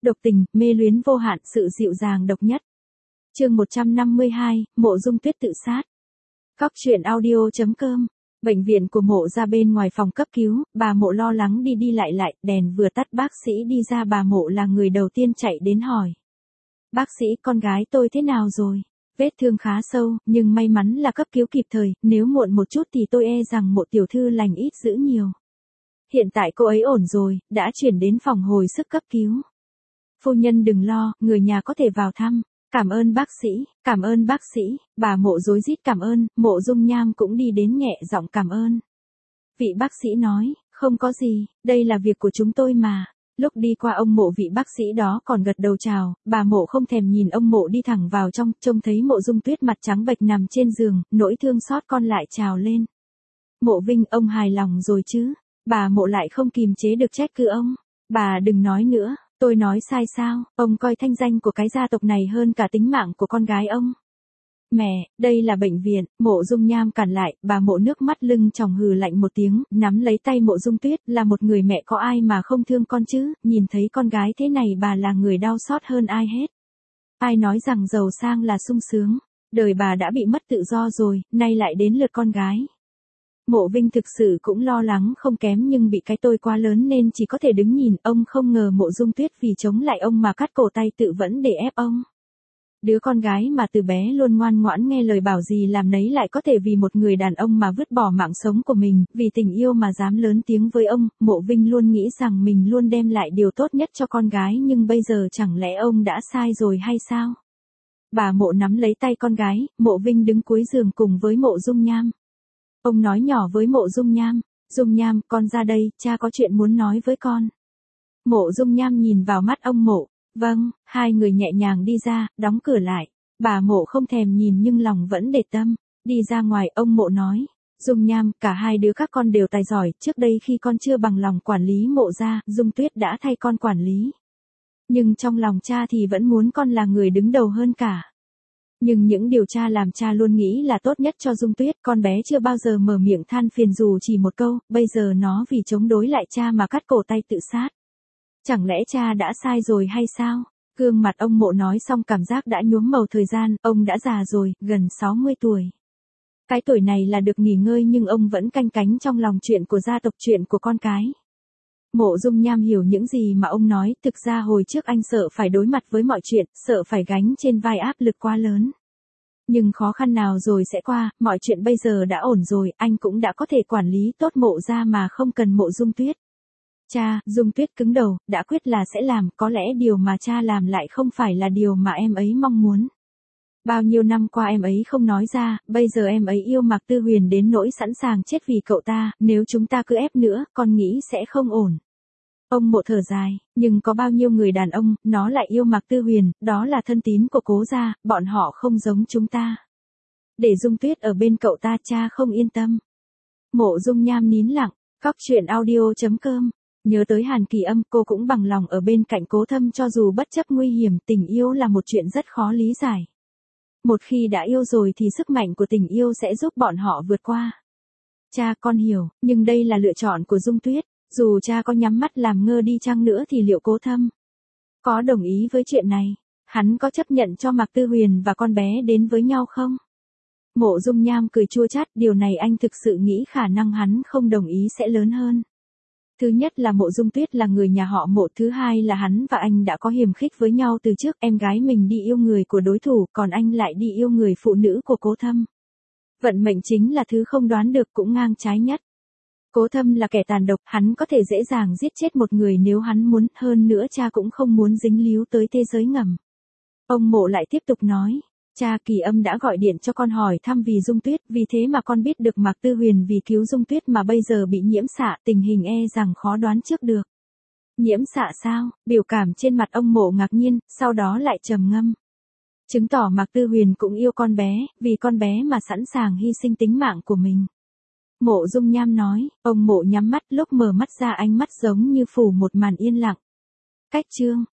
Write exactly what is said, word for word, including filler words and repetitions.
độc tình, mê luyến vô hạn, sự dịu dàng độc nhất. Chương một trăm năm mươi hai, Mộ Dung Tuyết tự sát. Cóc truyện audio chấm com. Bệnh viện của Mộ ra bên ngoài phòng cấp cứu, bà Mộ lo lắng đi đi lại lại, đèn vừa tắt bác sĩ đi ra, bà Mộ là người đầu tiên chạy đến hỏi. Bác sĩ, con gái tôi thế nào rồi? Vết thương khá sâu, nhưng may mắn là cấp cứu kịp thời, nếu muộn một chút thì tôi e rằng Mộ tiểu thư lành ít dữ nhiều. Hiện tại cô ấy ổn rồi, đã chuyển đến phòng hồi sức cấp cứu. Phu nhân đừng lo, người nhà có thể vào thăm. Cảm ơn bác sĩ, cảm ơn bác sĩ, bà Mộ rối rít cảm ơn, Mộ Dung Nham cũng đi đến nhẹ giọng cảm ơn. Vị bác sĩ nói, không có gì, đây là việc của chúng tôi mà. Lúc đi qua ông Mộ, vị bác sĩ đó còn gật đầu chào, bà Mộ không thèm nhìn ông Mộ đi thẳng vào trong, trông thấy Mộ Dung Tuyết mặt trắng bệch nằm trên giường, nỗi thương xót con lại trào lên. Mộ Vinh, ông hài lòng rồi chứ? Bà Mộ lại không kìm chế được trách cứ ông. Bà đừng nói nữa. Tôi nói sai sao, ông coi thanh danh của cái gia tộc này hơn cả tính mạng của con gái ông. Mẹ, đây là bệnh viện, Mộ Dung Nham cản lại, bà Mộ nước mắt lưng tròng hừ lạnh một tiếng, nắm lấy tay Mộ Dung Tuyết, là một người mẹ có ai mà không thương con chứ, nhìn thấy con gái thế này bà là người đau xót hơn ai hết. Ai nói rằng giàu sang là sung sướng, đời bà đã bị mất tự do rồi, nay lại đến lượt con gái. Mộ Vinh thực sự cũng lo lắng không kém, nhưng bị cái tôi quá lớn nên chỉ có thể đứng nhìn. Ông không ngờ Mộ Dung Tuyết vì chống lại ông mà cắt cổ tay tự vẫn để ép ông. Đứa con gái mà từ bé luôn ngoan ngoãn nghe lời bảo gì làm nấy lại có thể vì một người đàn ông mà vứt bỏ mạng sống của mình, vì tình yêu mà dám lớn tiếng với ông. Mộ Vinh luôn nghĩ rằng mình luôn đem lại điều tốt nhất cho con gái, nhưng bây giờ chẳng lẽ ông đã sai rồi hay sao? Bà Mộ nắm lấy tay con gái, Mộ Vinh đứng cuối giường cùng với Mộ Dung Nham. Ông nói nhỏ với Mộ Dung Nham, Dung Nham, con ra đây, cha có chuyện muốn nói với con. Mộ Dung Nham nhìn vào mắt ông Mộ, vâng, hai người nhẹ nhàng đi ra, đóng cửa lại. Bà Mộ không thèm nhìn nhưng lòng vẫn để tâm. Đi ra ngoài, ông Mộ nói, Dung Nham, cả hai đứa các con đều tài giỏi, trước đây khi con chưa bằng lòng quản lý Mộ gia, Dung Tuyết đã thay con quản lý. Nhưng trong lòng cha thì vẫn muốn con là người đứng đầu hơn cả. Nhưng những điều cha làm cha luôn nghĩ là tốt nhất cho Dung Tuyết, con bé chưa bao giờ mở miệng than phiền dù chỉ một câu, bây giờ nó vì chống đối lại cha mà cắt cổ tay tự sát. Chẳng lẽ cha đã sai rồi hay sao? Gương mặt ông Mộ nói xong cảm giác đã nhuốm màu thời gian, ông đã già rồi, gần sáu mươi tuổi. Cái tuổi này là được nghỉ ngơi nhưng ông vẫn canh cánh trong lòng chuyện của gia tộc, chuyện của con cái. Mộ Dung Nham hiểu những gì mà ông nói, thực ra hồi trước anh sợ phải đối mặt với mọi chuyện, sợ phải gánh trên vai áp lực quá lớn. Nhưng khó khăn nào rồi sẽ qua, mọi chuyện bây giờ đã ổn rồi, anh cũng đã có thể quản lý tốt Mộ gia mà không cần Mộ Dung Tuyết. Cha, Dung Tuyết cứng đầu, đã quyết là sẽ làm, có lẽ điều mà cha làm lại không phải là điều mà em ấy mong muốn. Bao nhiêu năm qua em ấy không nói ra, bây giờ em ấy yêu Mạc Tư Huyền đến nỗi sẵn sàng chết vì cậu ta, nếu chúng ta cứ ép nữa, con nghĩ sẽ không ổn. Ông Mộ thở dài, nhưng có bao nhiêu người đàn ông, nó lại yêu Mạc Tư Huyền, đó là thân tín của Cố gia, bọn họ không giống chúng ta. Để Dung Tuyết ở bên cậu ta, cha không yên tâm. Mộ Dung Nham nín lặng, cóc truyện audio chấm com. Nhớ tới Hàn Kỳ Âm, cô cũng bằng lòng ở bên cạnh Cố Thâm cho dù bất chấp nguy hiểm, tình yêu là một chuyện rất khó lý giải. Một khi đã yêu rồi thì sức mạnh của tình yêu sẽ giúp bọn họ vượt qua. Cha, con hiểu, nhưng đây là lựa chọn của Dung Tuyết, dù cha có nhắm mắt làm ngơ đi chăng nữa thì liệu Cố Thâm có đồng ý với chuyện này? Hắn có chấp nhận cho Mạc Tư Huyền và con bé đến với nhau không? Mộ Dung Nham cười chua chát, điều này anh thực sự nghĩ khả năng hắn không đồng ý sẽ lớn hơn. Thứ nhất là Mộ Dung Tuyết là người nhà họ Mộ, thứ hai là hắn và anh đã có hiềm khích với nhau từ trước, em gái mình đi yêu người của đối thủ, còn anh lại đi yêu người phụ nữ của Cố Thâm. Vận mệnh chính là thứ không đoán được, cũng ngang trái nhất. Cố Thâm là kẻ tàn độc, hắn có thể dễ dàng giết chết một người nếu hắn muốn, hơn nữa cha cũng không muốn dính líu tới thế giới ngầm. Ông Mộ lại tiếp tục nói, cha, Kỳ Âm đã gọi điện cho con hỏi thăm vì Dung Tuyết, vì thế mà con biết được Mạc Tư Huyền vì cứu Dung Tuyết mà bây giờ bị nhiễm xạ, tình hình e rằng khó đoán trước được. Nhiễm xạ sao? Biểu cảm trên mặt ông Mộ ngạc nhiên, sau đó lại trầm ngâm. Chứng tỏ Mạc Tư Huyền cũng yêu con bé, vì con bé mà sẵn sàng hy sinh tính mạng của mình. Mộ Dung Nham nói, ông Mộ nhắm mắt, lúc mở mắt ra ánh mắt giống như phủ một màn yên lặng. Cách chương